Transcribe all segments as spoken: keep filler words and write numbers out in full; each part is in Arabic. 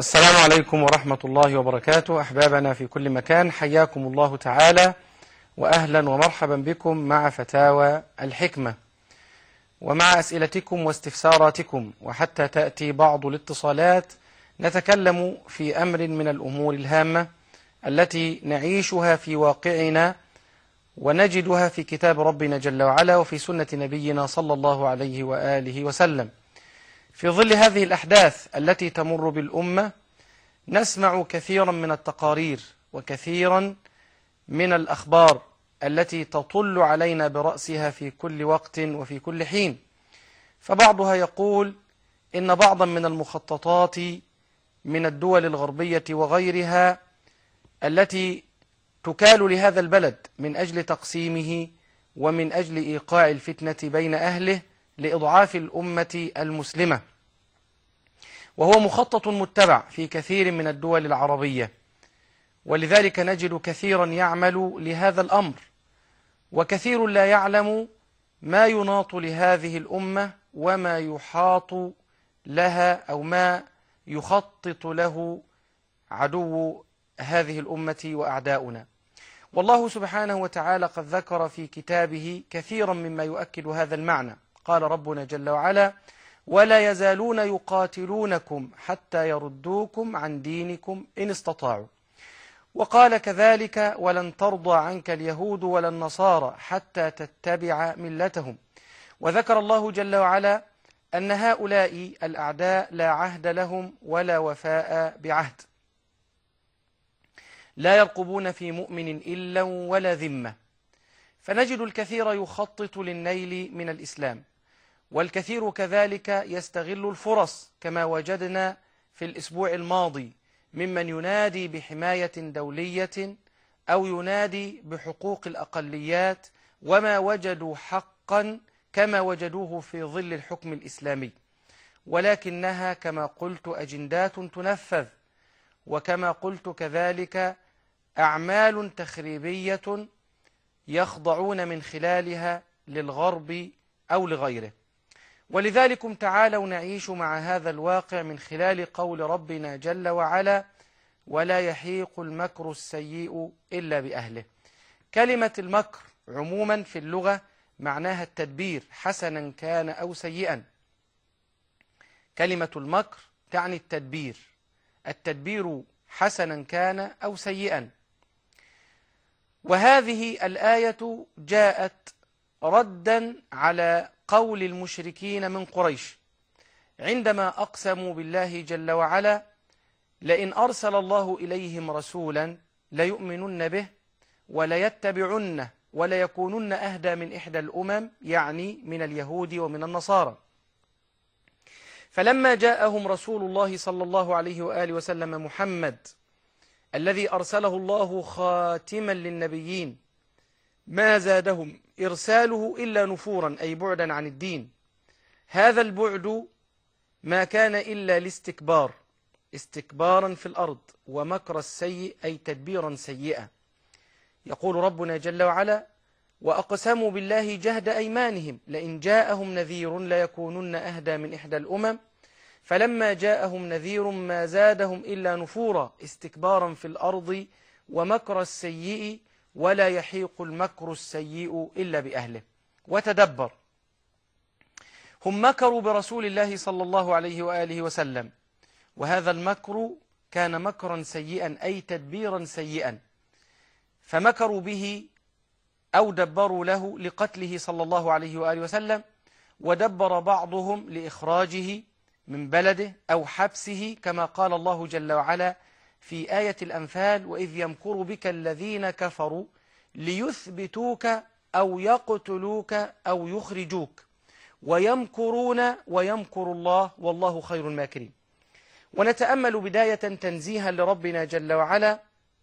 السلام عليكم ورحمة الله وبركاته. أحبابنا في كل مكان، حياكم الله تعالى وأهلا ومرحبا بكم مع فتاوى الحكمة ومع أسئلتكم واستفساراتكم، وحتى تأتي بعض الاتصالات نتكلم في أمر من الأمور الهامة التي نعيشها في واقعنا ونجدها في كتاب ربنا جل وعلا وفي سنة نبينا صلى الله عليه وآله وسلم. في ظل هذه الأحداث التي تمر بالأمة نسمع كثيرا من التقارير وكثيرا من الأخبار التي تطل علينا برأسها في كل وقت وفي كل حين، فبعضها يقول إن بعضا من المخططات من الدول الغربية وغيرها التي تكال لهذا البلد من أجل تقسيمه ومن أجل إيقاع الفتنة بين أهله لإضعاف الأمة المسلمة، وهو مخطط متبع في كثير من الدول العربية، ولذلك نجد كثيرا يعمل لهذا الأمر، وكثير لا يعلم ما يناط لهذه الأمة وما يحاط لها أو ما يخطط له عدو هذه الأمة وأعداؤنا. والله سبحانه وتعالى قد ذكر في كتابه كثيرا مما يؤكد هذا المعنى. قال ربنا جل وعلا: ولا يزالون يقاتلونكم حتى يردوكم عن دينكم إن استطاعوا. وقال كذلك: ولن ترضى عنك اليهود ولا النصارى حتى تتبع ملتهم. وذكر الله جل وعلا أن هؤلاء الأعداء لا عهد لهم ولا وفاء بعهد، لا يرقبون في مؤمن إلا ولا ذمة. فنجد الكثير يخطط للنيل من الإسلام، والكثير كذلك يستغل الفرص، كما وجدنا في الأسبوع الماضي ممن ينادي بحماية دولية أو ينادي بحقوق الأقليات، وما وجدوا حقا كما وجدوه في ظل الحكم الإسلامي، ولكنها كما قلت أجندات تنفذ، وكما قلت كذلك أعمال تخريبية يخضعون من خلالها للغرب أو لغيره. ولذلك تعالوا نعيش مع هذا الواقع من خلال قول ربنا جل وعلا: ولا يحيق المكر السيء إلا بأهله. كلمة المكر عموما في اللغة معناها التدبير، حسنا كان أو سيئا. كلمة المكر تعني التدبير، التدبير حسنا كان أو سيئا. وهذه الآية جاءت ردا على قول المشركين من قريش عندما أقسموا بالله جل وعلا: لئن أرسل الله إليهم رسولا ليؤمنن به وليتبعنه وليكونن أهدى من إحدى الأمم، يعني من اليهود ومن النصارى. فلما جاءهم رسول الله صلى الله عليه وآله وسلم محمد الذي أرسله الله خاتما للنبيين، ما زادهم إرساله إلا نفورا، أي بعدا عن الدين. هذا البعد ما كان إلا الاستكبار، استكبارا في الأرض، ومكر السيء أي تدبيرا سيئا. يقول ربنا جل وعلا: وأقسموا بالله جهد أيمانهم لئن جاءهم نذير ليكونن أهدى من إحدى الأمم فلما جاءهم نذير ما زادهم إلا نفورا، استكبارا في الأرض ومكر السيء، ولا يحيق المكر السيء إلا بأهله. وتدبر، هم مكروا برسول الله صلى الله عليه وآله وسلم، وهذا المكر كان مكرا سيئا أي تدبيرا سيئا، فمكروا به أو دبروا له لقتله صلى الله عليه وآله وسلم، ودبر بعضهم لإخراجه من بلده أو حبسه، كما قال الله جل وعلا في آية الأنفال: وإذ يمكر بك الذين كفروا ليثبتوك أو يقتلوك أو يخرجوك ويمكرون ويمكر الله والله خير الماكرين. ونتأمل بداية تنزيها لربنا جل وعلا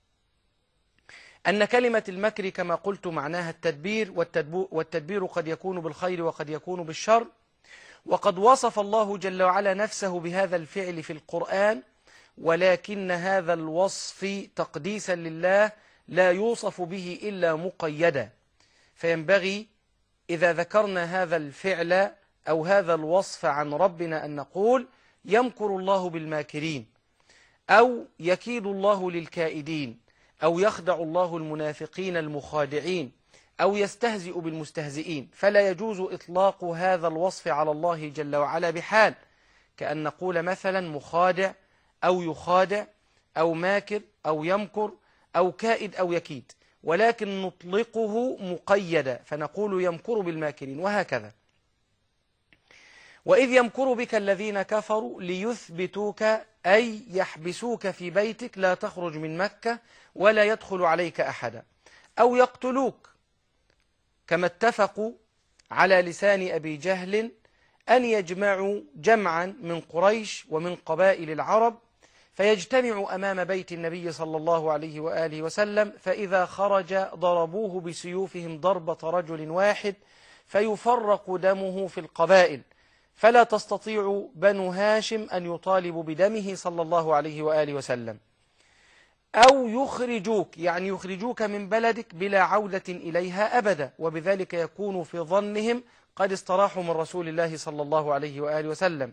أن كلمة المكر كما قلت معناها التدبير، والتدبير قد يكون بالخير وقد يكون بالشر، وقد وصف الله جل وعلا نفسه بهذا الفعل في القرآن، ولكن هذا الوصف تقديسا لله لا يوصف به إلا مقيدا. فينبغي إذا ذكرنا هذا الفعل أو هذا الوصف عن ربنا أن نقول: يمكر الله بالماكرين، أو يكيد الله للكائدين، أو يخدع الله المنافقين المخادعين، أو يستهزئ بالمستهزئين، فلا يجوز إطلاق هذا الوصف على الله جل وعلا بحال، كأن نقول مثلا مخادع أو يخادع أو ماكر أو يمكر أو كائد أو يكيد، ولكن نطلقه مقيدا فنقول يمكر بالماكرين وهكذا. وإذ يمكر بك الذين كفروا ليثبتوك أي يحبسوك في بيتك لا تخرج من مكة ولا يدخل عليك أحدا، أو يقتلوك، كما اتفقوا على لسان أبي جهل أن يجمعوا جمعا من قريش ومن قبائل العرب فيجتمعوا أمام بيت النبي صلى الله عليه وآله وسلم، فإذا خرج ضربوه بسيوفهم ضربة رجل واحد فيفرق دمه في القبائل، فلا تستطيع بنو هاشم أن يطالبوا بدمه صلى الله عليه وآله وسلم. أو يخرجوك، يعني يخرجوك من بلدك بلا عودة إليها أبدا، وبذلك يكون في ظنهم قد استراحوا من رسول الله صلى الله عليه وآله وسلم.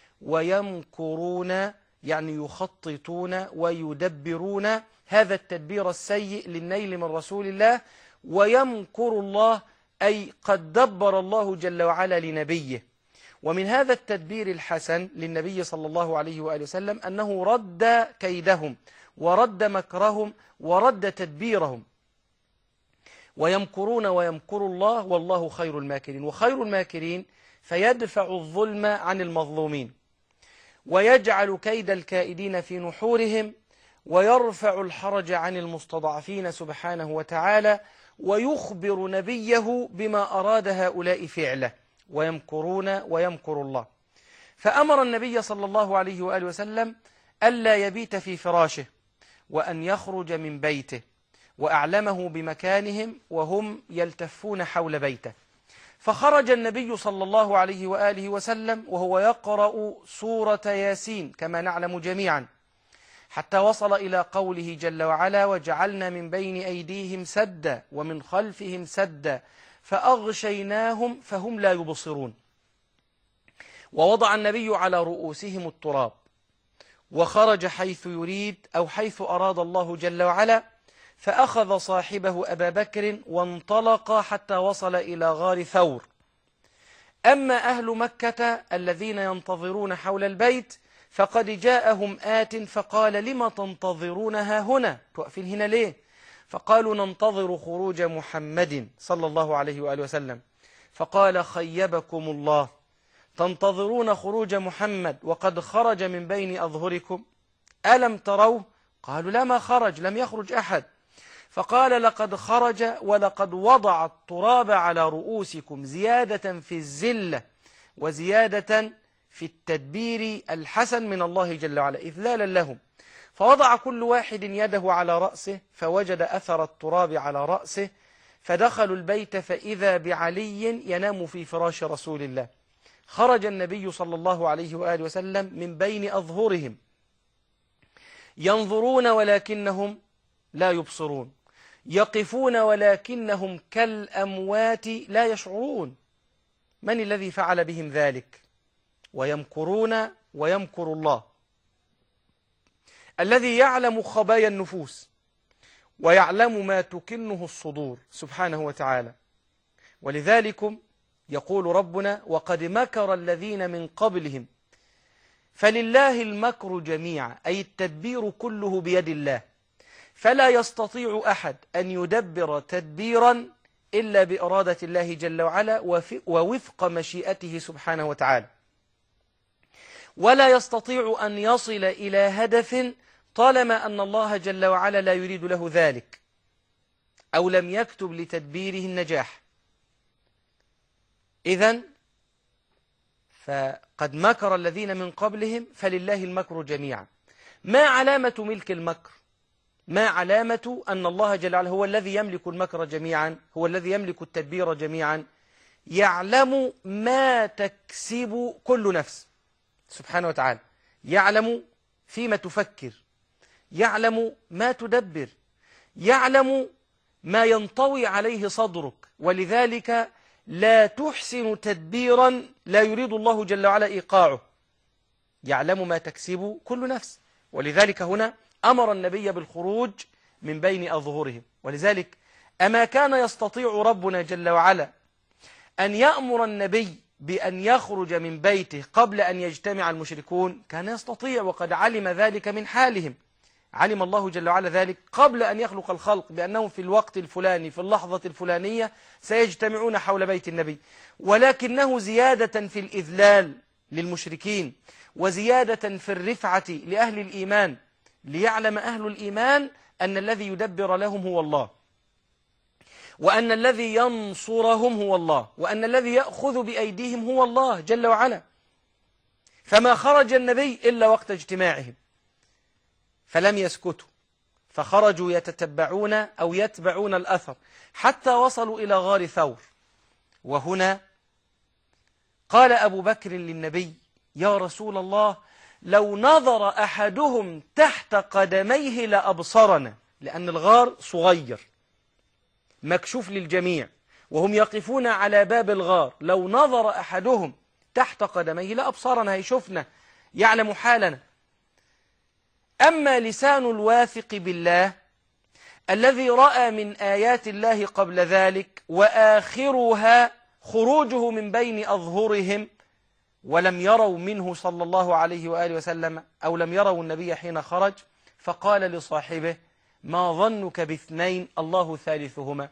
ويمكرون، يعني يخططون ويدبرون هذا التدبير السيء للنيل من رسول الله. ويمكر الله أي قد دبر الله جل وعلا لنبيه. ومن هذا التدبير الحسن للنبي صلى الله عليه وآله وسلم أنه رد كيدهم ورد مكرهم ورد تدبيرهم. ويمكرون ويمكر الله والله خير الماكرين، وخير الماكرين فيدفع الظلم عن المظلومين ويجعل كيد الكائدين في نحورهم ويرفع الحرج عن المستضعفين سبحانه وتعالى، ويخبر نبيه بما أراد هؤلاء فعله. ويمكرون ويمكر الله. فأمر النبي صلى الله عليه وآله وسلم ألا يبيت في فراشه وأن يخرج من بيته، وأعلمه بمكانهم وهم يلتفون حول بيته. فخرج النبي صلى الله عليه وآله وسلم وهو يقرأ سورة ياسين كما نعلم جميعا، حتى وصل إلى قوله جل وعلا: وجعلنا من بين أيديهم سدا ومن خلفهم سدا فأغشيناهم فهم لا يبصرون. ووضع النبي على رؤوسهم التراب وخرج حيث يريد أو حيث أراد الله جل وعلا، فأخذ صاحبه أبا بكر وانطلق حتى وصل إلى غار ثور. أما أهل مكة الذين ينتظرون حول البيت فقد جاءهم آت فقال: لم تنتظرونها هنا؟ توقفين هنا ليه؟ فقالوا: ننتظر خروج محمد صلى الله عليه وآله وسلم. فقال: خيبكم الله، تنتظرون خروج محمد وقد خرج من بين أظهركم؟ ألم تروه؟ قالوا: لا، ما خرج، لم يخرج أحد. فقال: لقد خرج ولقد وضع التراب على رؤوسكم زيادة في الزلة وزيادة في التدبير الحسن من الله جل وعلا إذلالا لهم. فوضع كل واحد يده على رأسه فوجد أثر التراب على رأسه، فدخلوا البيت فإذا بعلي ينام في فراش رسول الله. خرج النبي صلى الله عليه وآله وسلم من بين أظهرهم ينظرون ولكنهم لا يبصرون، يقفون ولكنهم كالأموات لا يشعرون. من الذي فعل بهم ذلك؟ ويمكرون ويمكر الله الذي يعلم خبايا النفوس ويعلم ما تكنه الصدور سبحانه وتعالى. ولذلك يقول ربنا: وقد مكر الذين من قبلهم فلله المكر جميعا، أي التدبير كله بيد الله، فلا يستطيع أحد أن يدبر تدبيرا إلا بإرادة الله جل وعلا ووفق مشيئته سبحانه وتعالى، ولا يستطيع أن يصل إلى هدف طالما أن الله جل وعلا لا يريد له ذلك أو لم يكتب لتدبيره النجاح. إذن فقد مكر الذين من قبلهم فلله المكر جميعا. ما علامة ملك المكر؟ ما علامة أن الله جل وعلا هو الذي يملك المكر جميعا، هو الذي يملك التدبير جميعا؟ يعلم ما تكسب كل نفس سبحانه وتعالى، يعلم فيما تفكر، يعلم ما تدبر، يعلم ما ينطوي عليه صدرك، ولذلك لا تحسن تدبيرا لا يريد الله جل وعلا إيقاعه. يعلم ما تكسب كل نفس. ولذلك هنا أمر النبي بالخروج من بين أظهرهم. ولذلك أما كان يستطيع ربنا جل وعلا أن يأمر النبي بأن يخرج من بيته قبل أن يجتمع المشركون؟ كان يستطيع، وقد علم ذلك من حالهم. علم الله جل وعلا ذلك قبل أن يخلق الخلق، بأنهم في الوقت الفلاني في اللحظة الفلانية سيجتمعون حول بيت النبي، ولكنه زيادة في الإذلال للمشركين وزيادة في الرفعة لأهل الإيمان، ليعلم أهل الإيمان أن الذي يدبر لهم هو الله، وأن الذي ينصرهم هو الله، وأن الذي يأخذ بأيديهم هو الله جل وعلا. فما خرج النبي إلا وقت اجتماعهم، فلم يسكتوا، فخرجوا يتتبعون أو يتبعون الأثر حتى وصلوا إلى غار ثور. وهنا قال أبو بكر للنبي: يا رسول الله، لو نظر أحدهم تحت قدميه لأبصرنا، لأن الغار صغير مكشوف للجميع وهم يقفون على باب الغار، لو نظر أحدهم تحت قدميه لأبصرنا، هيشوفنا، يعلم حالنا. أما لسان الواثق بالله الذي رأى من آيات الله قبل ذلك وآخرها خروجه من بين أظهرهم، ولم يروا منه صلى الله عليه وآله وسلم، أو لم يروا النبي حين خرج، فقال لصاحبه: ما ظنك باثنين الله ثالثهما،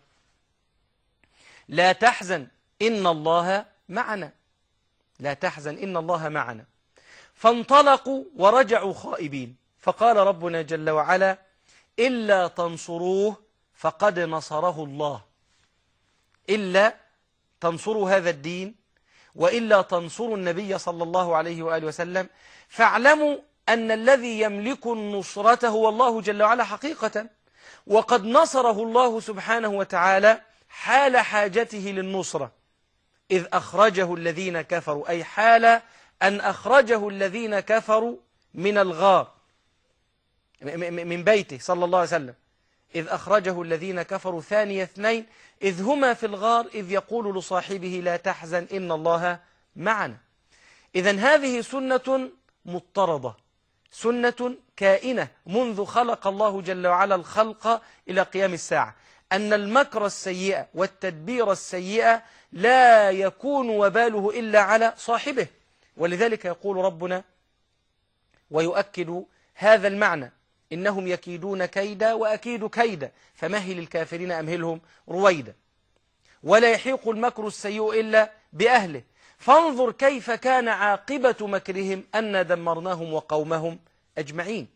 لا تحزن إن الله معنا، لا تحزن إن الله معنا. فانطلقوا ورجعوا خائبين. فقال ربنا جل وعلا: إلا تنصروه فقد نصره الله. إلا تنصروا هذا الدين، وإلا تنصروا النبي صلى الله عليه وآله وسلم، فاعلموا أن الذي يملك النصرة هو الله جل وعلا حقيقة، وقد نصره الله سبحانه وتعالى حال حاجته للنصرة، إذ أخرجه الذين كفروا، أي حال أن أخرجه الذين كفروا من الغار، من بيته صلى الله عليه وسلم، إذ أخرجه الذين كفروا ثاني اثنين إذ هما في الغار إذ يقول لصاحبه لا تحزن إن الله معنا. إذن هذه سنة مضطردة، سنة كائنة منذ خلق الله جل وعلا الخلق إلى قيام الساعة، أن المكر السيئة والتدبير السيئة لا يكون وباله إلا على صاحبه. ولذلك يقول ربنا ويؤكد هذا المعنى: إنهم يكيدون كيدا وأكيد كيدا فمهل الكافرين أمهلهم رويدا. ولا يحيق المكر السيء إلا بأهله، فانظر كيف كان عاقبة مكرهم أن دمرناهم وقومهم أجمعين.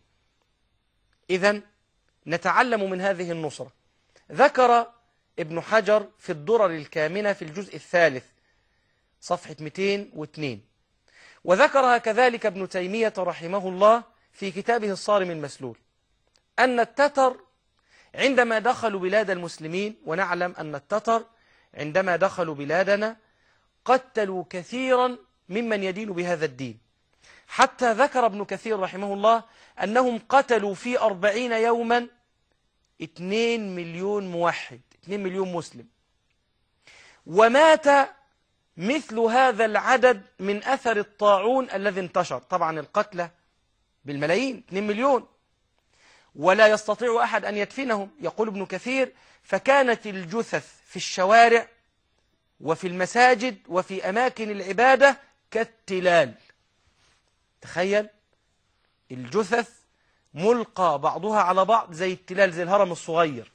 إذن نتعلم من هذه النصرة. ذكر ابن حجر في الدرر الكامنة في الجزء الثالث صفحة مئتين واثنين، وذكرها كذلك ابن تيمية رحمه الله في كتابه الصارم المسلول، أن التتر عندما دخلوا بلاد المسلمين، ونعلم أن التتر عندما دخلوا بلادنا قتلوا كثيرا ممن يدين بهذا الدين، حتى ذكر ابن كثير رحمه الله أنهم قتلوا في أربعين يوما اثنين مليون موحد، اثنين مليون مسلم، ومات مثل هذا العدد من أثر الطاعون الذي انتشر. طبعا القتلى بالملايين، اثنين مليون، ولا يستطيع أحد أن يدفنهم. يقول ابن كثير: فكانت الجثث في الشوارع وفي المساجد وفي أماكن العبادة كالتلال. تخيل الجثث ملقى بعضها على بعض زي التلال، زي الهرم الصغير.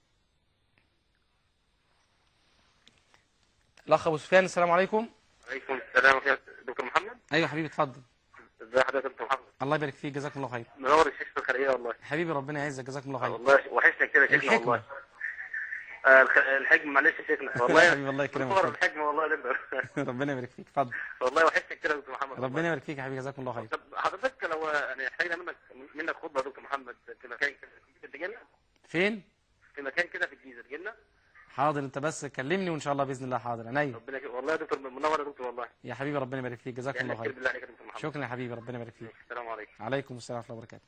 الأخ أبو سفيان، السلام عليكم. عليكم السلام يا دكتور محمد. أيوة حبيبي اتفضل. ازي حضرتك يا دكتور محمد؟ الله يبارك فيك، جزاكم الله خير. منور الشيخ في الخارجيه والله. حبيبي ربنا يعزك، جزاكم الله خير. والله وحشنا كده يا شيخنا والله. آه الحجم معلش يا شيخنا والله. حبيبي الله يكرمك. صور الحجم والله يا دكتور. ربنا يبارك فيك، اتفضل. والله وحشنا كده يا دكتور محمد. ربنا يبارك فيك يا حبيبي، جزاكم الله خير. طب حضرتك لو يعني احتاجنا منك منك خطبه يا دكتور محمد في مكان كده تجي لنا؟ فين؟ في مكان كده في الجيزه تجي لنا؟ حاضر، انت بس كلمني وان شاء الله باذن الله. حاضر عينيا. ربنا يك... والله يا دكتور منور يا دكتور والله. يا حبيبي ربنا يبارك فيك، جزاكم الله خير. بالله عليك يا دكتور محمد. شكرا يا حبيبي، ربنا يبارك فيك. السلام عليكم. عليكم السلام ورحمه الله وبركاته.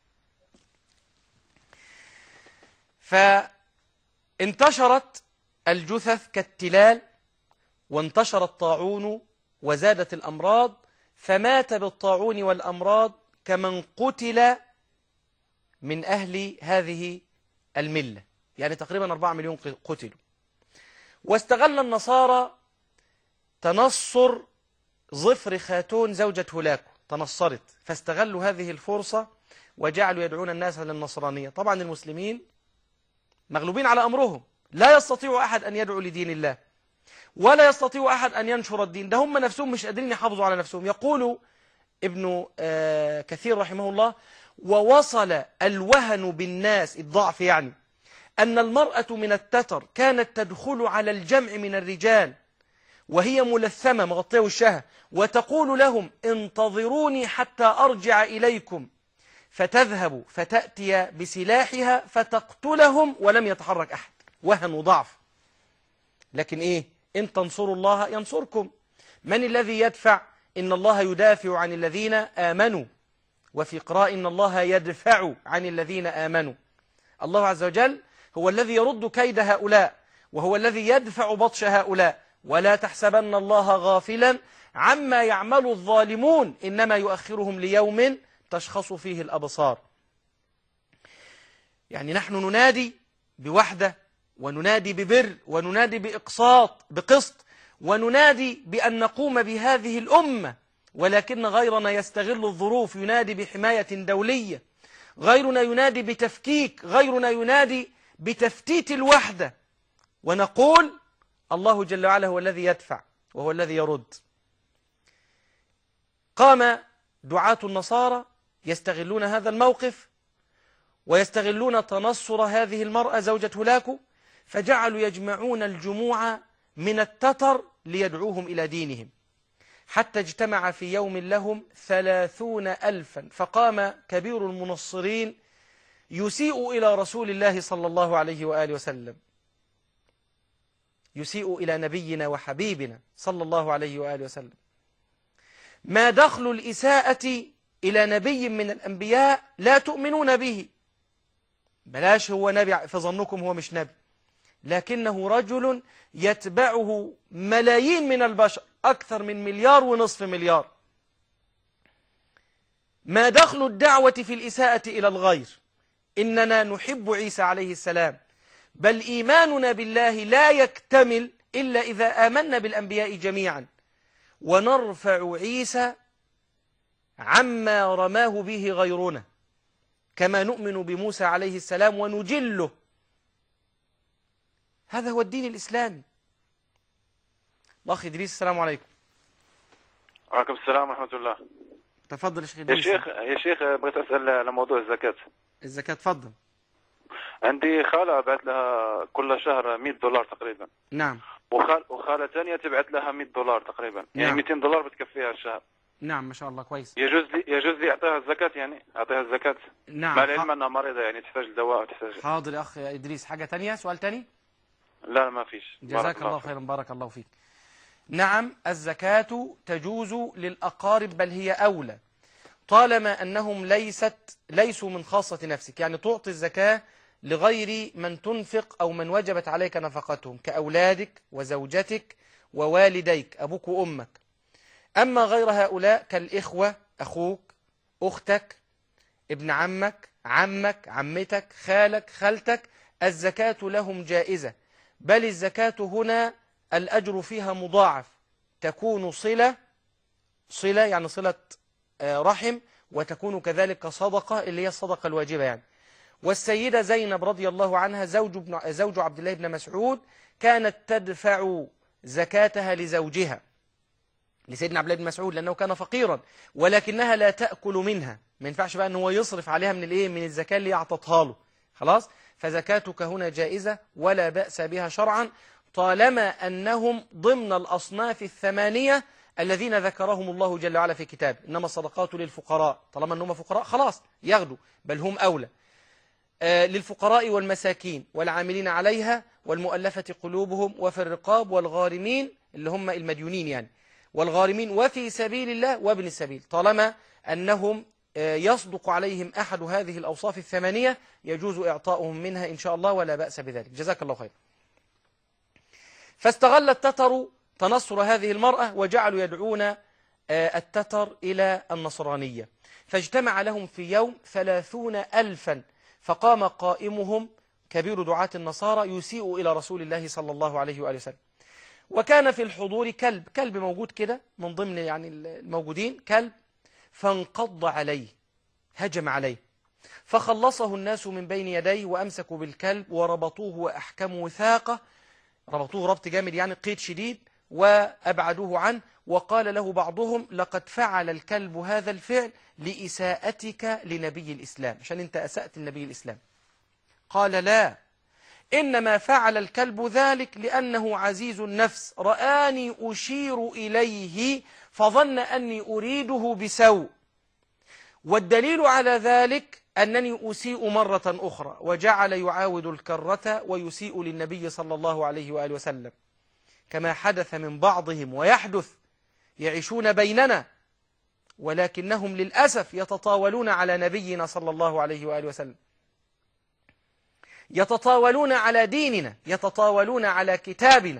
فانتشرت الجثث كالتلال، وانتشر الطاعون وزادت الأمراض، فمات بالطاعون والأمراض كمن قتل من أهل هذه الملة، يعني تقريبا أربعة مليون قتلوا. واستغل النصارى تنصر ظفر خاتون زوجة هولاكو، تنصرت، فاستغلوا هذه الفرصة وجعلوا يدعون الناس للنصرانية. طبعا المسلمين مغلوبين على أمرهم، لا يستطيع أحد أن يدعو لدين الله، ولا يستطيع أحد أن ينشر الدين، ده هم نفسهم مش قادرين يحافظوا على نفسهم. يقول ابن كثير رحمه الله: ووصل الوهن بالناس، الضعف يعني، أن المرأة من التتر كانت تدخل على الجمع من الرجال وهي ملثمة مغطية وشها، وتقول لهم: انتظروني حتى أرجع إليكم، فتذهب فتأتي بسلاحها فتقتلهم ولم يتحرك أحد. وهن وضعف. لكن إيه؟ إن تنصروا الله ينصركم. من الذي يدفع؟ إن الله يدافع عن الذين آمنوا، وفي قراءة إن الله يدفع عن الذين آمنوا. الله عز وجل هو الذي يرد كيد هؤلاء، وهو الذي يدفع بطش هؤلاء. ولا تحسبن الله غافلا عما يعمل الظالمون، إنما يؤخرهم ليوم تشخص فيه الأبصار. يعني نحن ننادي بوحدة، وننادي ببر، وننادي بإقساط بقسط، وننادي بأن نقوم بهذه الأمة، ولكن غيرنا يستغل الظروف، ينادي بحماية دولية، غيرنا ينادي بتفكيك، غيرنا ينادي بتفتيت الوحدة. ونقول الله جل وعلا هو الذي يدفع وهو الذي يرد. قام دعاة النصارى يستغلون هذا الموقف، ويستغلون تنصر هذه المرأة زوجة هولاكو، فجعلوا يجمعون الجموع من التتر ليدعوهم إلى دينهم، حتى اجتمع في يوم لهم ثلاثون ألفا. فقام كبير المنصرين يسيء إلى رسول الله صلى الله عليه وآله وسلم، يسيء إلى نبينا وحبيبنا صلى الله عليه وآله وسلم. ما دخل الإساءة إلى نبي من الأنبياء لا تؤمنون به، بلاش هو نبي في ظنكم، هو مش نبي، لكنه رجل يتبعه ملايين من البشر، أكثر من مليار ونصف مليار. ما دخل الدعوة في الإساءة إلى الغير؟ إننا نحب عيسى عليه السلام، بل إيماننا بالله لا يكتمل إلا إذا آمنا بالأنبياء جميعا، ونرفع عيسى عما رماه به غيرنا، كما نؤمن بموسى عليه السلام ونجله. هذا هو الدين الإسلامي. الأخ إدريس، السلام عليكم. وعليكم السلام ورحمة الله. تفضل يا شيخ يا إدريس. شيخ يا شيخ بغيت أسأل على موضوع الزكاة. الزكاة، تفضل. عندي خالة بعت لها كل شهر مئة دولار تقريبا. نعم. وخال وخالة ثانية تبعت لها مئة دولار تقريبا، يعني نعم. مئتين دولار بتكفيها الشهر. نعم، ما شاء الله، كويس. يجوز لي يجوز لي أعطيها الزكاة، يعني أعطيها الزكاة نعم. مع العلم أنها مريضة، يعني تحتاج لدواء وتحتاج. حاضر يا أخ إدريس. حاجة تانية؟ سؤال تاني؟ لا ما فيش. جزاك الله خيرا، بارك الله فيك. نعم، الزكاة تجوز للأقارب، بل هي أولى، طالما أنهم ليست ليسوا من خاصة نفسك، يعني تعطي الزكاة لغير من تنفق أو من وجبت عليك نفقتهم، كأولادك وزوجتك ووالديك، أبوك وأمك. أما غير هؤلاء كالإخوة، أخوك، أختك، ابن عمك، عمك، عمتك، خالك، خالتك، الزكاة لهم جائزة، بل الزكاة هنا الأجر فيها مضاعف، تكون صلة صلة يعني صلة رحم، وتكون كذلك صدقة اللي هي الصدقة الواجبة يعني. والسيدة زينب رضي الله عنها زوج ابن زوج عبد الله بن مسعود كانت تدفع زكاتها لزوجها، لسيدنا عبد الله بن مسعود، لأنه كان فقيرا، ولكنها لا تأكل منها، ما ينفعش بقى أنه هو يصرف عليها من الايه من الزكاة اللي أعطتها له، خلاص. فزكاتك هنا جائزة ولا بأس بها شرعا، طالما أنهم ضمن الأصناف الثمانية الذين ذكرهم الله جل وعلا في كتابه، إنما الصدقات للفقراء، طالما أنهم فقراء خلاص ياخدوا، بل هم أولى. آه للفقراء والمساكين والعاملين عليها والمؤلفة قلوبهم وفي الرقاب والغارمين اللي هم المديونين يعني، والغارمين وفي سبيل الله وابن السبيل، طالما أنهم آه يصدق عليهم أحد هذه الأوصاف الثمانية يجوز إعطاؤهم منها إن شاء الله ولا بأس بذلك. جزاك الله خير. فاستغل التتر تنصر هذه المرأة وجعلوا يدعون آه التتر إلى النصرانية، فاجتمع لهم في يوم ثلاثون ألفا، فقام قائمهم كبير دعاة النصارى يسيء إلى رسول الله صلى الله عليه وآله وسلم. وكان في الحضور كلب كلب موجود كده من ضمن يعني الموجودين كلب، فانقض عليه، هجم عليه، فخلصه الناس من بين يديه وأمسكوا بالكلب وربطوه وأحكموا وثاقه، ربطوه ربط جامد يعني قيد شديد، وأبعدوه عنه. وقال له بعضهم: لقد فعل الكلب هذا الفعل لإساءتك لنبي الإسلام، عشان أنت أسأت النبي الإسلام. قال: لا، إنما فعل الكلب ذلك لأنه عزيز النفس، رآني أشير إليه فظن أني أريده بسوء، والدليل على ذلك أنني أسيء مرة أخرى. وجعل يعاود الكرة ويسيء للنبي صلى الله عليه وآله وسلم، كما حدث من بعضهم ويحدث، يعيشون بيننا ولكنهم للأسف يتطاولون على نبينا صلى الله عليه وآله وسلم، يتطاولون على ديننا، يتطاولون على كتابنا.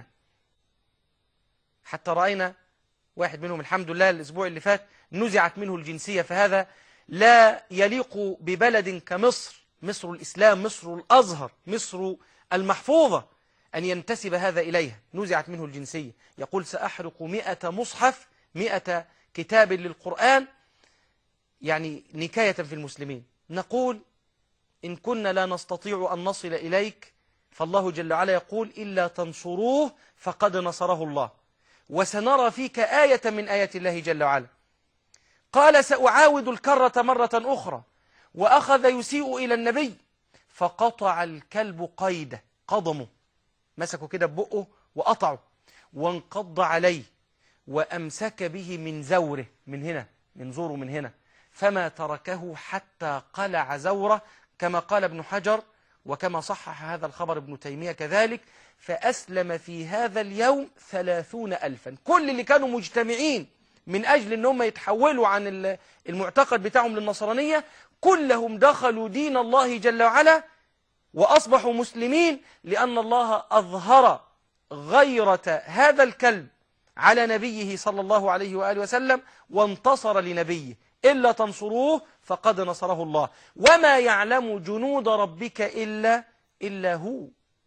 حتى رأينا واحد منهم الحمد لله الأسبوع اللي فات نزعت منه الجنسية، فهذا لا يليق ببلد كمصر، مصر الإسلام، مصر الأزهر، مصر المحفوظة، أن ينتسب هذا إليها. نزعت منه الجنسية، يقول: سأحرق مئة مصحف، مئة كتاب للقرآن، يعني نكاية في المسلمين. نقول: إن كنا لا نستطيع أن نصل إليك فالله جل وعلا يقول: إلا تنصروه فقد نصره الله، وسنرى فيك آية من آيات الله جل وعلا. قال: سأعاود الكرة مرة أخرى، وأخذ يسيء إلى النبي، فقطع الكلب قيده، قضمه، مسكه كده ببقه وقطعه، وانقض عليه وأمسك به من زوره، من هنا، من زوره من هنا، فما تركه حتى قلع زوره، كما قال ابن حجر، وكما صحح هذا الخبر ابن تيمية كذلك. فأسلم في هذا اليوم ثلاثون ألفا. كل اللي كانوا مجتمعين من أجل أنهم يتحولوا عن المعتقد بتاعهم للنصرانية، كلهم دخلوا دين الله جل وعلا وأصبحوا مسلمين، لأن الله أظهر غيرة هذا الكلب على نبيه صلى الله عليه وآله وسلم، وانتصر لنبيه. إلا تنصروه فقد نصره الله، وما يعلم جنود ربك إلا إلا هو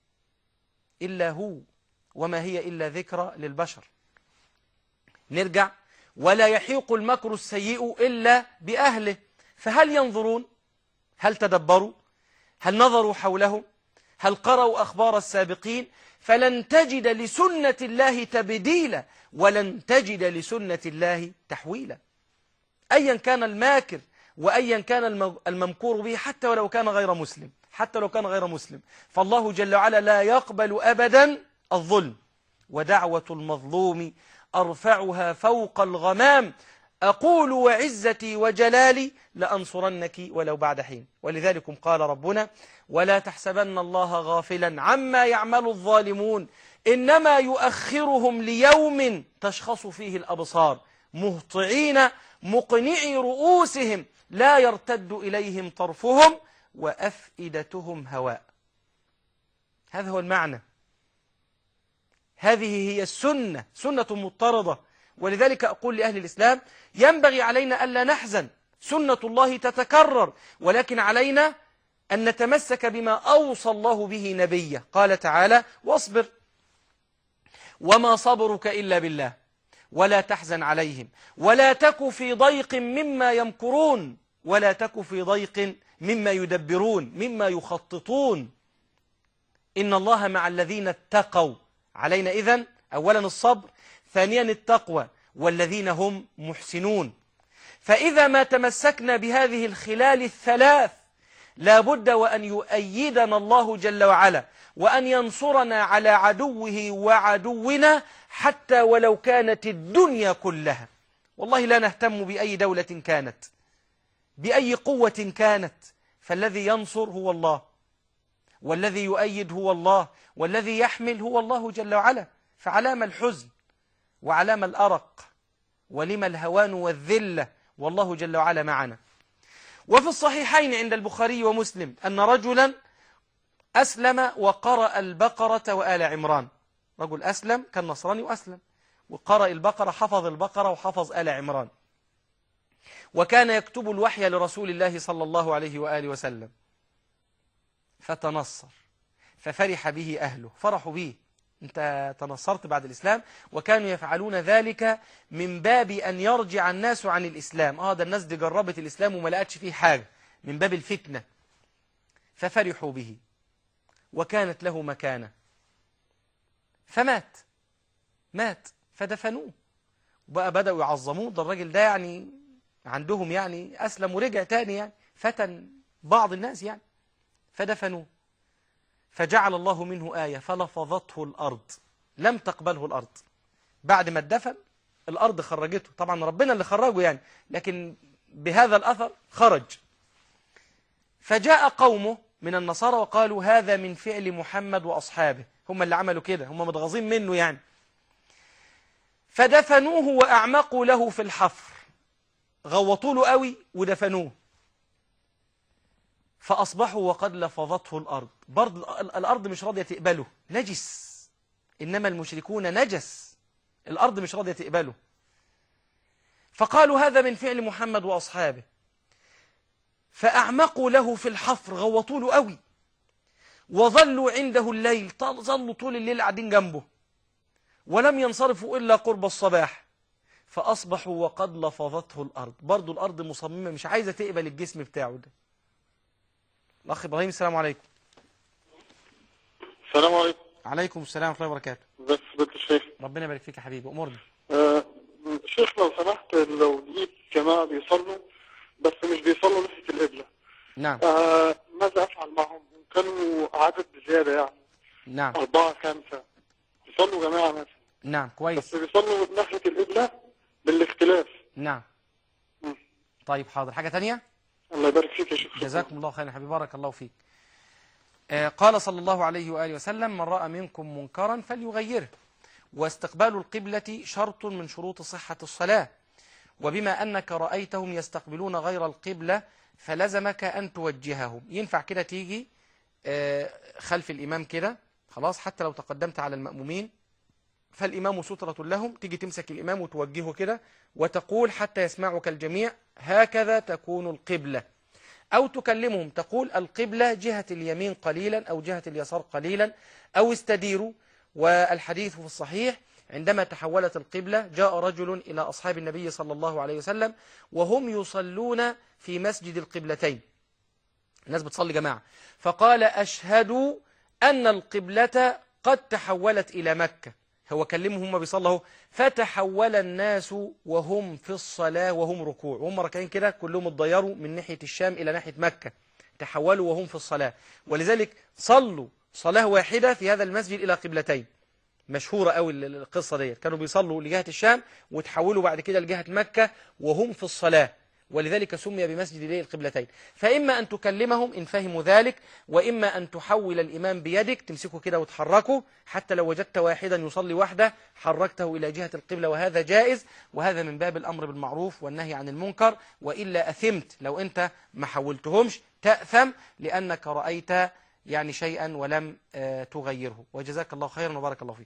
إلا هو وما هي إلا ذكرى للبشر. نرجع: ولا يحيق المكر السيء إلا بأهله. فهل ينظرون؟ هل تدبروا؟ هل نظروا حولهم؟ هل قرأوا أخبار السابقين؟ فلن تجد لسنة الله تبديلا، ولن تجد لسنة الله تحويلا. أيا كان الماكر وأيا كان الممكور به، حتى ولو كان غير مسلم، حتى لو كان غير مسلم، فالله جل وعلا لا يقبل أبدا الظلم. ودعوة المظلوم أرفعها فوق الغمام، أقول وعزتي وجلالي لأنصرنك ولو بعد حين. ولذلك قال ربنا: ولا تحسبن الله غافلا عما يعمل الظالمون، إنما يؤخرهم ليوم تشخص فيه الأبصار، مهطعين مقنعي رؤوسهم لا يرتد إليهم طرفهم وأفئدتهم هواء. هذا هو المعنى، هذه هي السنة، سنة مضطردة. ولذلك أقول لأهل الإسلام: ينبغي علينا ألا نحزن، سنة الله تتكرر، ولكن علينا أن نتمسك بما أوصى الله به نبيه. قال تعالى: واصبر وما صبرك إلا بالله ولا تحزن عليهم ولا تك في ضيق مما يمكرون ولا تك في ضيق مما يدبرون مما يخططون، إن الله مع الذين اتقوا. علينا إذن أولا الصبر، ثانيا التقوى، والذين هم محسنون. فإذا ما تمسكنا بهذه الخلال الثلاث لا بد وأن يؤيدنا الله جل وعلا، وأن ينصرنا على عدوه وعدونا، حتى ولو كانت الدنيا كلها. والله لا نهتم بأي دولة كانت، بأي قوة كانت، فالذي ينصر هو الله، والذي يؤيد هو الله، والذي يحمل هو الله جل وعلا. فعلام الحزن وعلام الأرق ولما الهوان والذلة، والله جل وعلا معنا. وفي الصحيحين عند البخاري ومسلم أن رجلا أسلم وقرأ البقرة وآل عمران. رجل أسلم، كان نصراني وأسلم، وقرأ البقرة، حفظ البقرة وحفظ آل عمران، وكان يكتب الوحي لرسول الله صلى الله عليه وآله وسلم. فتنصر ففرح به أهله، فرحوا به، أنت تنصرت بعد الإسلام، وكانوا يفعلون ذلك من باب أن يرجع الناس عن الإسلام. آه ده الناس دي جربت الإسلام وما لقتش فيه حاجة، من باب الفتنة. ففرحوا به وكانت له مكانة، فمات مات فدفنوه، وبقى بدأوا يعظموه. ده الراجل ده يعني عندهم يعني أسلم ورجع تاني، يعني فتن بعض الناس يعني، فدفنوه. فجعل الله منه آية فلفظته الأرض، لم تقبله الأرض. بعد ما اتدفن الأرض خرجته، طبعا ربنا اللي خرجه يعني، لكن بهذا الأثر خرج. فجاء قومه من النصارى وقالوا هذا من فعل محمد وأصحابه، هم اللي عملوا كده، هم متغاظين منه يعني. فدفنوه وأعمقوا له في الحفر، غوطوا له قوي ودفنوه. فأصبحوا وقد لفظته الأرض، برضه الأرض مش راضية تقبله، نجس، إنما المشركون نجس، الأرض مش راضية تقبله. فقالوا هذا من فعل محمد وأصحابه، فأعمقوا له في الحفر، غوطوا له قوي، وظلوا عنده الليل، ظلوا طول الليل قاعدين جنبه، ولم ينصرفوا إلا قرب الصباح. فأصبحوا وقد لفظته الأرض، برضو الأرض مصممة مش عايزة تقبل الجسم بتاعه ده. الأخ إبراهيم السلام عليكم. السلام عليكم. عليكم السلام ورحمة الله وبركاته. بس بنت الشيخ. ربنا يبارك فيك يا حبيبي، أمورنا. آه شيخ لو سمحت، لو لقيت جماعة بيصلوا بس مش بيصلوا ناحية القبلة، نعم. آه ماذا أفعل معهم؟ كانوا عدد بزيادة يعني، نعم. أربعة خمسة بيصلوا جماعة مثلا. نعم كويس. بس بيصلوا ناحية القبلة بالاختلاف. نعم. م. طيب حاضر، حاجة تانية؟ الله يبارك فيك يا شيخ. جزاكم الله خيرا حبيبي، بارك الله فيك. آه قال صلى الله عليه وآله وسلم من رأى منكم منكرا فليغيره، واستقبال القبلة شرط من شروط صحة الصلاة، وبما أنك رأيتهم يستقبلون غير القبلة فلزمك أن توجههم. ينفع كده تيجي آه خلف الإمام كده خلاص، حتى لو تقدمت على المأمومين فالإمام سترة لهم، تيجي تمسك الإمام وتوجهه كده وتقول حتى يسمعك الجميع هكذا تكون القبلة، أو تكلمهم تقول القبلة جهة اليمين قليلا أو جهة اليسار قليلا، أو استديروا. والحديث في الصحيح عندما تحولت القبلة جاء رجل إلى أصحاب النبي صلى الله عليه وسلم وهم يصلون في مسجد القبلتين، الناس بتصلي جماعة، فقال أشهد أن القبلة قد تحولت إلى مكة. هو كلمهم هم بيصلوا، فتحول الناس وهم في الصلاة وهم ركوع، وهم راكعين كده كلهم اتضيروا من ناحية الشام إلى ناحية مكة، تحولوا وهم في الصلاة، ولذلك صلوا صلاة واحدة في هذا المسجد إلى قبلتين. مشهورة قوي القصة دي، كانوا بيصلوا لجهة الشام وتحولوا بعد كده لجهة مكة وهم في الصلاة، ولذلك سمي بمسجد القبلتين. فإما أن تكلمهم إن فهموا ذلك، وإما أن تحول الإمام بيدك تمسكه كده وتحركه، حتى لو وجدت واحدا يصلي وحده حركته إلى جهة القبلة، وهذا جائز، وهذا من باب الأمر بالمعروف والنهي عن المنكر. وإلا أثمت لو أنت ما حولتهمش، تأثم لأنك رأيت يعني شيئا ولم تغيره. وجزاك الله خيرا وبارك الله فيك.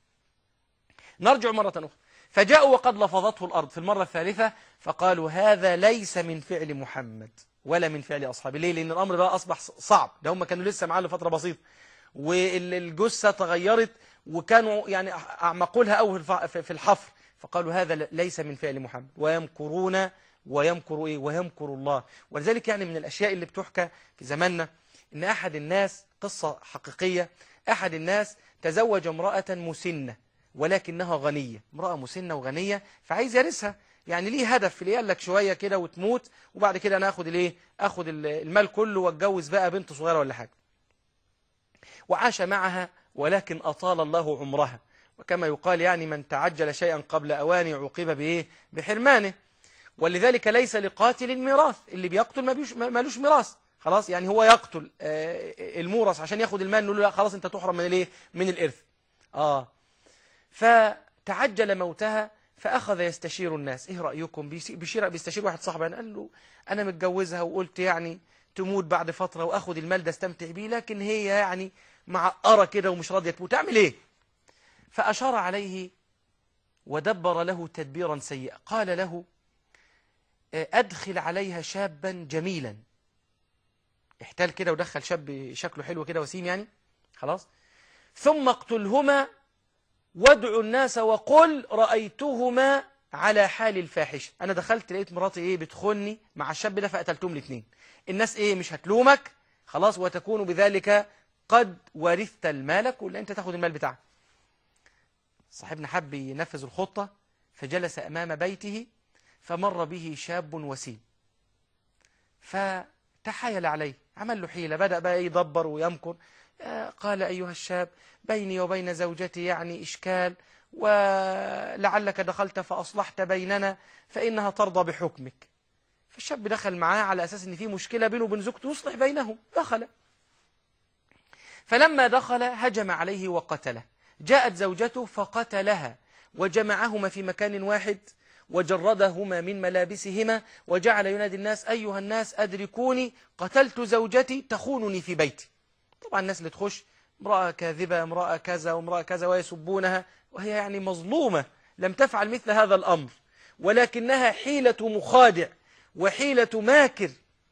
نرجع مرة أخرى، فجاءوا وقد لفظته الأرض في المرة الثالثة، فقالوا هذا ليس من فعل محمد ولا من فعل أصحابه. ليه؟ لأن الأمر بقى أصبح صعب، ده هم كانوا لسه معاه لفترة بسيطة، والجثة تغيرت وكانوا يعني أعمقوا لها أو في الحفر، فقالوا هذا ليس من فعل محمد، ويمكرون ويمكر إيه؟ ويمكر الله. ولذلك يعني من الأشياء اللي بتحكى في زماننا إن أحد الناس، قصة حقيقية، أحد الناس تزوج امرأة مسنة ولكنها غنية، امرأة مسنة وغنية، فعايز يرثها، يعني ليه هدف، ليه قال لك شوية كده وتموت وبعد كده أنا أخد الايه، أخد المال كله واتجوز بقى بنت صغيرة ولا حاجة. وعاش معها ولكن أطال الله عمرها، وكما يقال يعني من تعجل شيئا قبل أواني عوقب بإيه، بحرمانه. ولذلك ليس لقاتل ميراث، اللي بيقتل ما مالوش ميراث خلاص، يعني هو يقتل المورث عشان ياخد المال، نقول له لا خلاص انت تحرم من الايه، من الإرث. آه فتعجل موتها، فأخذ يستشير الناس، ايه رأيكم؟ بيشير بيستشير واحد صاحبه، قال له أنا متجوزها وقلت يعني تموت بعد فترة وأخذ المال ده استمتع بيه، لكن هي يعني معقرة كده ومش راضية تموت، أعمل ايه؟ فأشار عليه ودبر له تدبيرا سيئا، قال له أدخل عليها شابا جميلا احتال كده ودخل شاب شكله حلو كده وسيم يعني، خلاص. ثم اقتلهما وادعوا الناس وقل رأيتهما على حال الفاحشة. أنا دخلت لقيت مراتي إيه بتخوني مع الشاب ده فقتلتهم الاثنين. الناس إيه مش هتلومك خلاص، وتكون بذلك قد ورثت المالك ولا أنت تاخد المال بتاعك. صاحبنا حب ينفذ الخطة فجلس أمام بيته فمر به شاب وسيم فتحايل عليه، عمل له حيلة، بدأ بقى يدبر ويمكر. قال أيها الشاب بيني وبين زوجتي يعني إشكال، ولعلك دخلت فأصلحت بيننا فإنها ترضى بحكمك. فالشاب دخل معاه على أساس أن في مشكلة بينه وبين زوجته يصلح بينهم. دخل، فلما دخل هجم عليه وقتله. جاءت زوجته فقتلها وجمعهما في مكان واحد وجردهما من ملابسهما وجعل ينادي الناس أيها الناس أدركوني قتلت زوجتي تخونني في بيتي. طبعا الناس اللي تخش امرأة كاذبة، امرأة كذا وامرأة كذا، ويسبونها وهي يعني مظلومة لم تفعل مثل هذا الأمر، ولكنها حيلة مخادع وحيلة ماكر.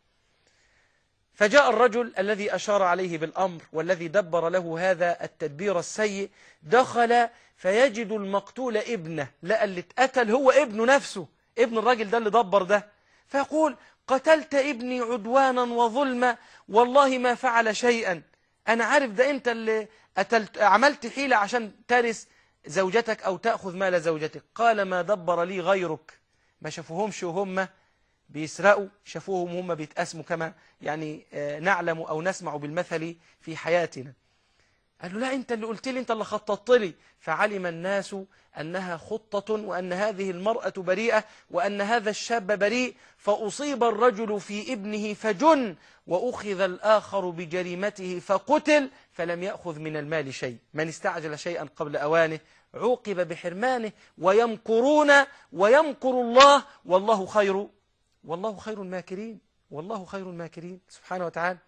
فجاء الرجل الذي أشار عليه بالأمر والذي دبر له هذا التدبير السيء، دخل فيجد المقتول ابنه، لا اللي اتقتل هو ابنه نفسه، ابن الراجل ده اللي دبر ده. فيقول قتلت ابني عدوانا وظلما والله ما فعل شيئا، أنا عارف ده أنت اللي قتلت، عملت حيلة عشان ترث زوجتك أو تأخذ مال زوجتك. قال ما دبر لي غيرك. ما شافوهمش وهم بيسرقوا، شافوهم وهم بيتقسموا كما يعني نعلم أو نسمع بالمثل في حياتنا. قال له لا أنت اللي قلت لي، أنت اللي خططت لي. فعلم الناس أنها خطة وأن هذه المرأة بريئة وأن هذا الشاب بريء، فأصيب الرجل في ابنه فجن وأخذ الآخر بجريمته فقتل فلم يأخذ من المال شيء. من استعجل شيئا قبل أوانه عوقب بحرمانه. ويمكرون ويمكر الله والله خير والله خير الماكرين والله خير الماكرين سبحانه وتعالى.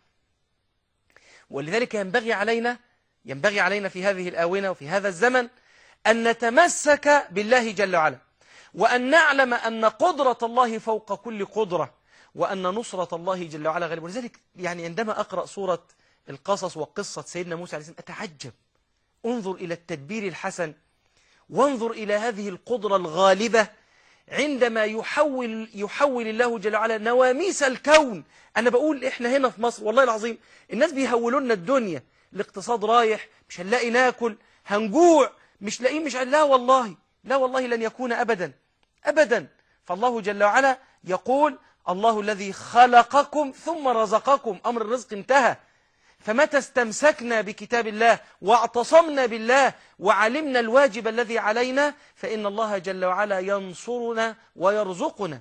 ولذلك ينبغي علينا ينبغي علينا في هذه الآونة وفي هذا الزمن أن نتمسك بالله جل وعلا، وأن نعلم أن قدرة الله فوق كل قدرة، وأن نصرة الله جل وعلا غالب. ولذلك يعني عندما أقرأ سورة القصص وقصة سيدنا موسى عليه السلام أتعجب. انظر إلى التدبير الحسن، وانظر إلى هذه القدرة الغالبة عندما يحول يحول الله جل وعلا نواميس الكون. أنا بقول إحنا هنا في مصر والله العظيم الناس بيهولوا لنا الدنيا، الاقتصاد رايح، مش هنلاقي ناكل، هنجوع، مش لاقيين، مش لا والله لا والله لن يكون أبدا أبدا. فالله جل وعلا يقول الله الذي خلقكم ثم رزقكم، أمر الرزق انتهى. فمتى استمسكنا بكتاب الله واعتصمنا بالله وعلمنا الواجب الذي علينا فإن الله جل وعلا ينصرنا ويرزقنا.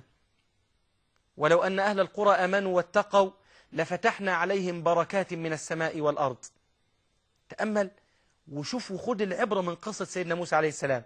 ولو أن أهل القرى آمنوا واتقوا لفتحنا عليهم بركات من السماء والأرض. تأمل وشوفوا، خد العبرة من قصة سيدنا موسى عليه السلام.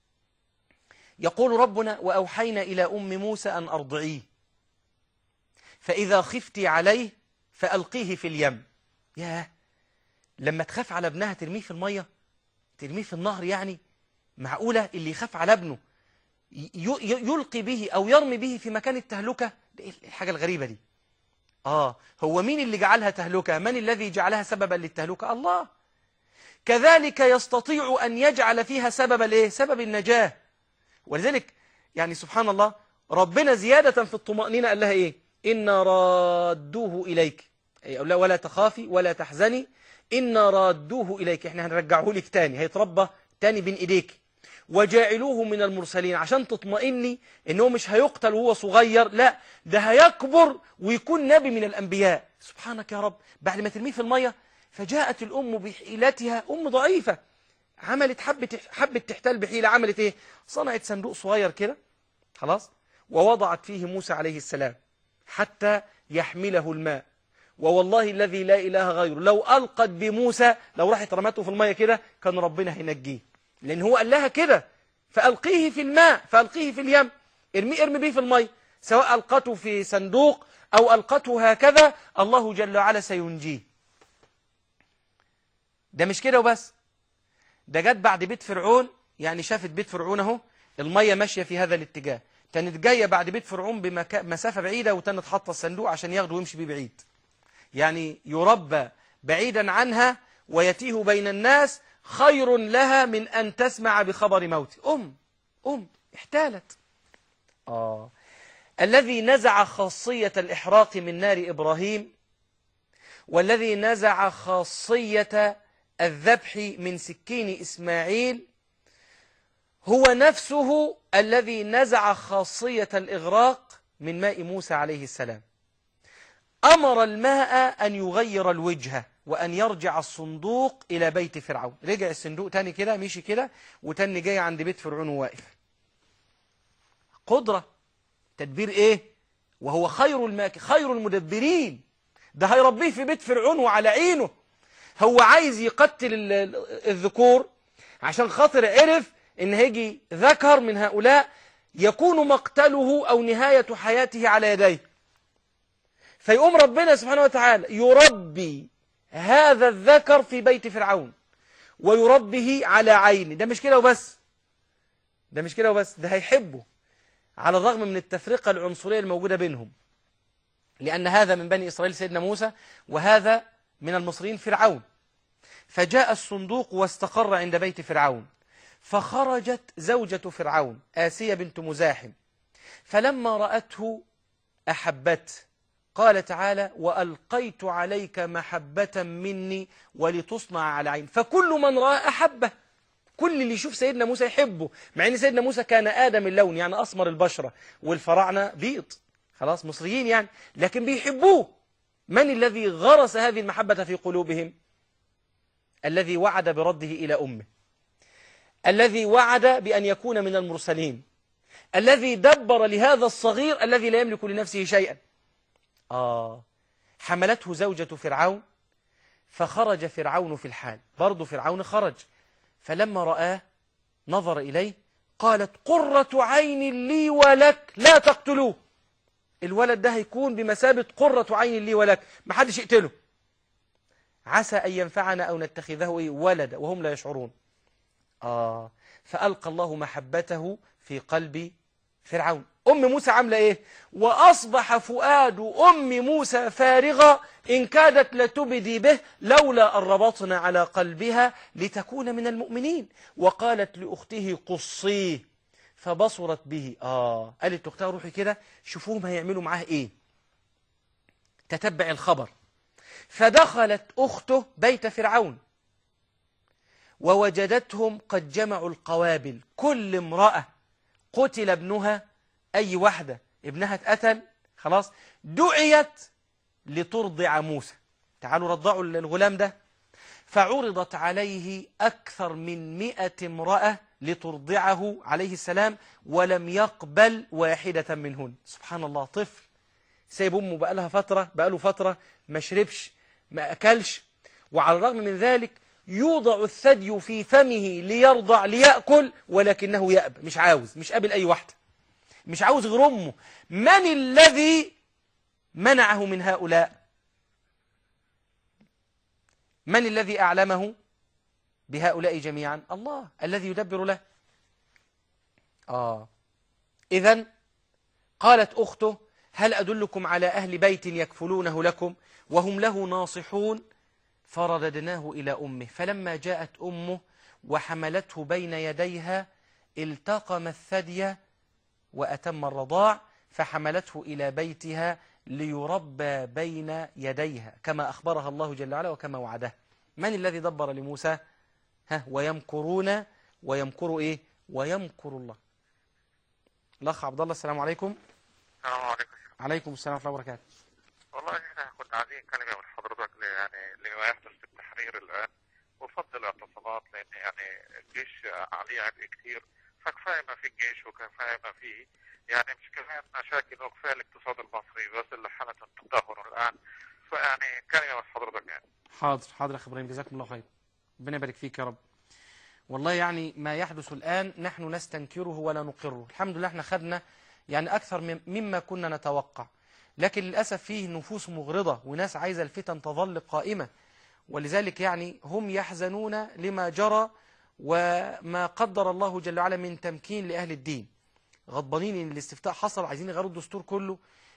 يقول ربنا وأوحينا إلى أم موسى أن أرضعيه فإذا خفتي عليه فألقيه في اليم. ياه، لما تخاف على ابنها ترميه في المية، ترميه في النهر، يعني معقولة اللي يخاف على ابنه يلقي به أو يرمي به في مكان التهلكة؟ الحاجة الغريبة دي. آه هو مين اللي جعلها تهلكة؟ من الذي جعلها سببا للتهلكة؟ الله. كذلك يستطيع أن يجعل فيها سبب الايه؟ سبب النجاة. ولذلك يعني سبحان الله ربنا زيادة في الطمأنينة قال لها إيه؟ إنا رادوه إليك، ولا تخافي ولا تحزني إنا رادوه إليك، إحنا هنرجعه لك تاني، هيتربى تاني بين إيديك، وجاعلوه من المرسلين، عشان تطمئني إنه مش هيقتل وهو صغير، لا ده هيكبر ويكون نبي من الأنبياء. سبحانك يا رب. بعد ما ترميه في المية فجاءت الأم بحيلتها، أم ضعيفة، عملت حبة حبة تحتال بحيلة. عملت إيه؟ صنعت صندوق صغير كده خلاص، ووضعت فيه موسى عليه السلام حتى يحمله الماء. ووالله الذي لا إله غيره لو ألقت بموسى، لو راحت رمته في المية كده كان ربنا هينجيه، لأن هو قال لها كده فألقيه في الماء فألقيه في اليم، ارمي ارمي به في المية، سواء ألقته في صندوق أو ألقته هكذا الله جل وعلا سينجيه. ده مش كده وبس، ده جت بعد بيت فرعون، يعني شافت بيت فرعون اهو المية ماشية في هذا الاتجاه، كانت جاية بعد بيت فرعون بمسافة بعيدة وتنت حاطة الصندوق عشان ياخده ويمشي بيه بعيد. يعني يربى بعيدا عنها ويتيه بين الناس خير لها من أن تسمع بخبر موته. أم أم احتالت. آه الذي نزع خاصية الإحراق من نار إبراهيم، والذي نزع خاصية الذبح من سكين إسماعيل، هو نفسه الذي نزع خاصية الإغراق من ماء موسى عليه السلام. أمر الماء أن يغير الوجهة وأن يرجع الصندوق إلى بيت فرعون. رجع الصندوق تاني كده، مشي كده، وتاني جاي عند بيت فرعون وواقف. قدرة، تدبير إيه؟ وهو خير الماك خير المدبرين. ده هيربيه في بيت فرعون وعلى عينه. هو عايز يقتل الذكور عشان خاطر عرف إن هيجي ذكر من هؤلاء يكون مقتله أو نهاية حياته على يديه. فيقوم ربنا سبحانه وتعالى يربي هذا الذكر في بيت فرعون ويربيه على عينه. ده مش كده وبس، ده مش كده وبس، ده هيحبه على الرغم من التفرقة العنصرية الموجودة بينهم، لأن هذا من بني إسرائيل سيدنا موسى وهذا من المصريين فرعون. فجاء الصندوق واستقر عند بيت فرعون، فخرجت زوجة فرعون آسية بنت مزاحم، فلما رأته أحبته. قال تعالى: وألقيت عليك محبة مني ولتصنع على عين. فكل من رأى أحبه، كل اللي يشوف سيدنا موسى يحبه، مع أن سيدنا موسى كان آدم اللون، يعني أسمر البشرة، والفراعنة بيض، خلاص مصريين يعني، لكن بيحبوه. من الذي غرس هذه المحبة في قلوبهم؟ الذي وعد برده إلى أمه، الذي وعد بأن يكون من المرسلين، الذي دبر لهذا الصغير الذي لا يملك لنفسه شيئا. آه حملته زوجة فرعون، فخرج فرعون في الحال، برضو فرعون خرج، فلما رآه نظر إليه، قالت: قرة عين لي ولك لا تقتلوه. الولد ده هيكون بمثابة قرة عين لي ولك، ما حدش يقتله، عسى أن ينفعنا أو نتخذه إيه ولدا وهم لا يشعرون. آه فألقى الله محبته في قلب فرعون. أم موسى عاملة إيه؟ وأصبح فؤاد أم موسى فارغة إن كادت لتبدي به لولا أن ربطنا على قلبها لتكون من المؤمنين. وقالت لأخته قصيه فبصرت به. آه قالت لأختها: روحي كده شوفوهم هيعملوا معاه إيه، تتبع الخبر. فدخلت أخته بيت فرعون ووجدتهم قد جمعوا القوابل، كل امرأة قتل ابنها، أي واحدة ابنها اتقتل خلاص، دعيت لترضع موسى. تعالوا رضعوا الغلام ده. فعرضت عليه أكثر من مئة امرأة لترضعه عليه السلام، ولم يقبل واحدة منهن. سبحان الله، طفل سايب أمه بقالها فترة، بقاله فترة ما شربش ما أكلش، وعلى الرغم من ذلك يوضع الثدي في فمه ليرضع ليأكل، ولكنه يأبى، مش عاوز، مش قابل أي واحدة، مش عاوز غير أمه. من الذي منعه من هؤلاء؟ من الذي أعلمه بهؤلاء جميعا؟ الله الذي يدبر له. آه إذن قالت أخته: هل أدلكم على أهل بيت يكفلونه لكم وهم له ناصحون؟ فرددناه إلى أمه، فلما جاءت أمه وحملته بين يديها التقم الثدي وأتم الرضاع، فحملته إلى بيتها ليربى بين يديها كما أخبرها الله جل وعلا وكما وعده. من الذي دبر لموسى؟ ها ويمكرون ويمكر إيه؟ ويمكر الله. الأخ عبد الله، السلام عليكم. السلام عليكم. عليكم السلام ورحمة الله وبركاته. والله احنا كنا عايزين كلمة من حضرتك يعني لما يحدث في التحرير الآن، وفضل الاعتصامات، لأن يعني الجيش عليه عبء كتير، فكفاية ما في الجيش وكفاية ما فيه يعني مش كمان مشاكل، وكفاية الاقتصاد المصري بس اللي حالة التدهور الآن. فيعني كلمة من حضرتك يعني. حاضر حاضر يا أخي إبراهيم، جزاكم الله خير، ربنا يبارك فيك يا رب. والله يعني ما يحدث الآن نحن نستنكره ولا نقره. الحمد لله احنا خدنا يعني أكثر مما كنا نتوقع، لكن للأسف فيه نفوس مغرضة وناس عايزة الفتن تظل قائمة، ولذلك يعني هم يحزنون لما جرى وما قدر الله جل وعلا من تمكين لأهل الدين. غضبانين إن الاستفتاء حصل، عايزين يغيروا الدستور كله،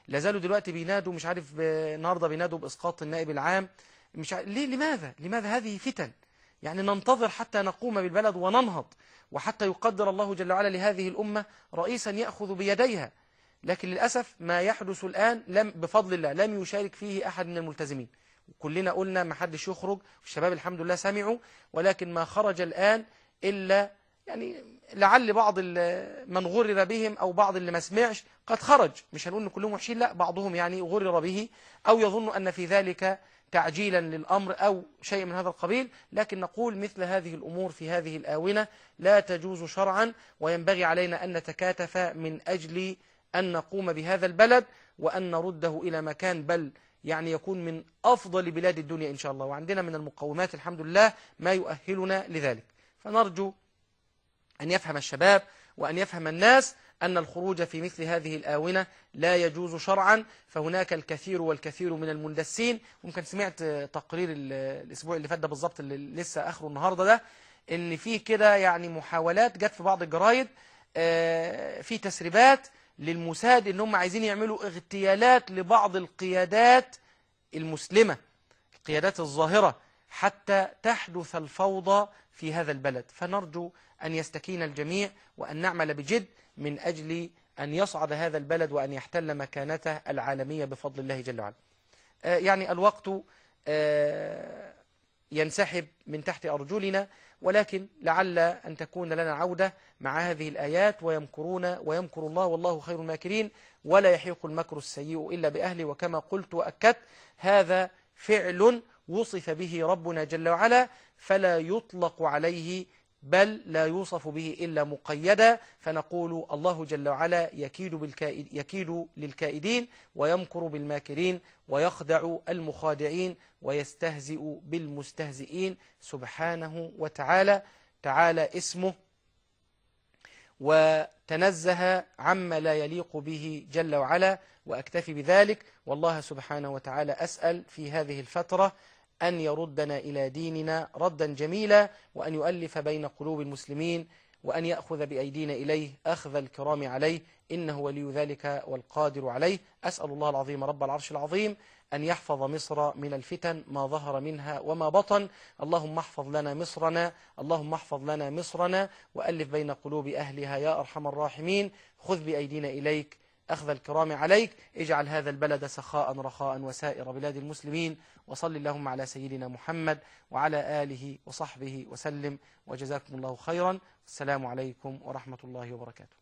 لازالوا دلوقتي بينادوا مش عارف النهارده بينادوا بإسقاط النائب العام، مش عارف ليه. لماذا لماذا هذه فتن؟ يعني ننتظر حتى نقوم بالبلد وننهض، وحتى يقدر الله جل وعلا لهذه الأمة رئيسا يأخذ بيديها. لكن للأسف ما يحدث الآن لم بفضل الله لم يشارك فيه أحد من الملتزمين. كلنا قلنا ما حدش يخرج، الشباب الحمد لله سمعوا، ولكن ما خرج الآن إلا يعني لعل بعض من غرر بهم أو بعض اللي ما سمعش قد خرج. مش هنقول إن كلهم وحشين، لا، بعضهم يعني غرر به أو يظن أن في ذلك تعجيلا للأمر أو شيء من هذا القبيل. لكن نقول مثل هذه الأمور في هذه الآونة لا تجوز شرعا، وينبغي علينا أن نتكاتف من أجل أن نقوم بهذا البلد وأن نرده إلى مكان بل يعني يكون من أفضل بلاد الدنيا إن شاء الله. وعندنا من المقومات الحمد لله ما يؤهلنا لذلك. فنرجو أن يفهم الشباب وأن يفهم الناس أن الخروج في مثل هذه الآونة لا يجوز شرعا. فهناك الكثير والكثير من المندسين. ممكن سمعت تقرير الأسبوع اللي فات ده بالظبط اللي لسه آخره النهاردة ده، إن فيه كده يعني محاولات جت في بعض الجرايد في تسريبات للموساد إن هم عايزين يعملوا اغتيالات لبعض القيادات المسلمة، القيادات الظاهرة، حتى تحدث الفوضى في هذا البلد. فنرجو أن يستكين الجميع وأن نعمل بجد من أجل أن يصعد هذا البلد وأن يحتل مكانته العالمية بفضل الله جل وعلا. آه يعني الوقت آه ينسحب من تحت أرجلنا، ولكن لعل أن تكون لنا عودة مع هذه الآيات. ويمكرون ويمكر الله والله خير الماكرين ولا يحيق المكر السيء إلا بأهله. وكما قلت وأكدت هذا فعل وصف به ربنا جل وعلا فلا يطلق عليه بل لا يوصف به إلا مقيدا. فنقول الله جل وعلا يكيد, بالكائد يكيد للكائدين ويمكر بالماكرين ويخدع المخادعين ويستهزئ بالمستهزئين سبحانه وتعالى. تعالى اسمه وتنزه عما لا يليق به جل وعلا. وأكتفي بذلك، والله سبحانه وتعالى أسأل في هذه الفترة أن يردنا إلى ديننا ردا جميلا، وأن يؤلف بين قلوب المسلمين، وأن يأخذ بأيدينا إليه أخذ الكرام عليه، إنه ولي ذلك والقادر عليه. أسأل الله العظيم رب العرش العظيم أن يحفظ مصر من الفتن ما ظهر منها وما بطن. اللهم احفظ لنا مصرنا، اللهم احفظ لنا مصرنا وألف بين قلوب أهلها يا أرحم الراحمين. خذ بأيدينا إليك أخذ الكرام عليك. اجعل هذا البلد سخاء رخاء وسائر بلاد المسلمين. وصل اللهم على سيدنا محمد وعلى آله وصحبه وسلم، وجزاكم الله خيرا. السلام عليكم ورحمة الله وبركاته.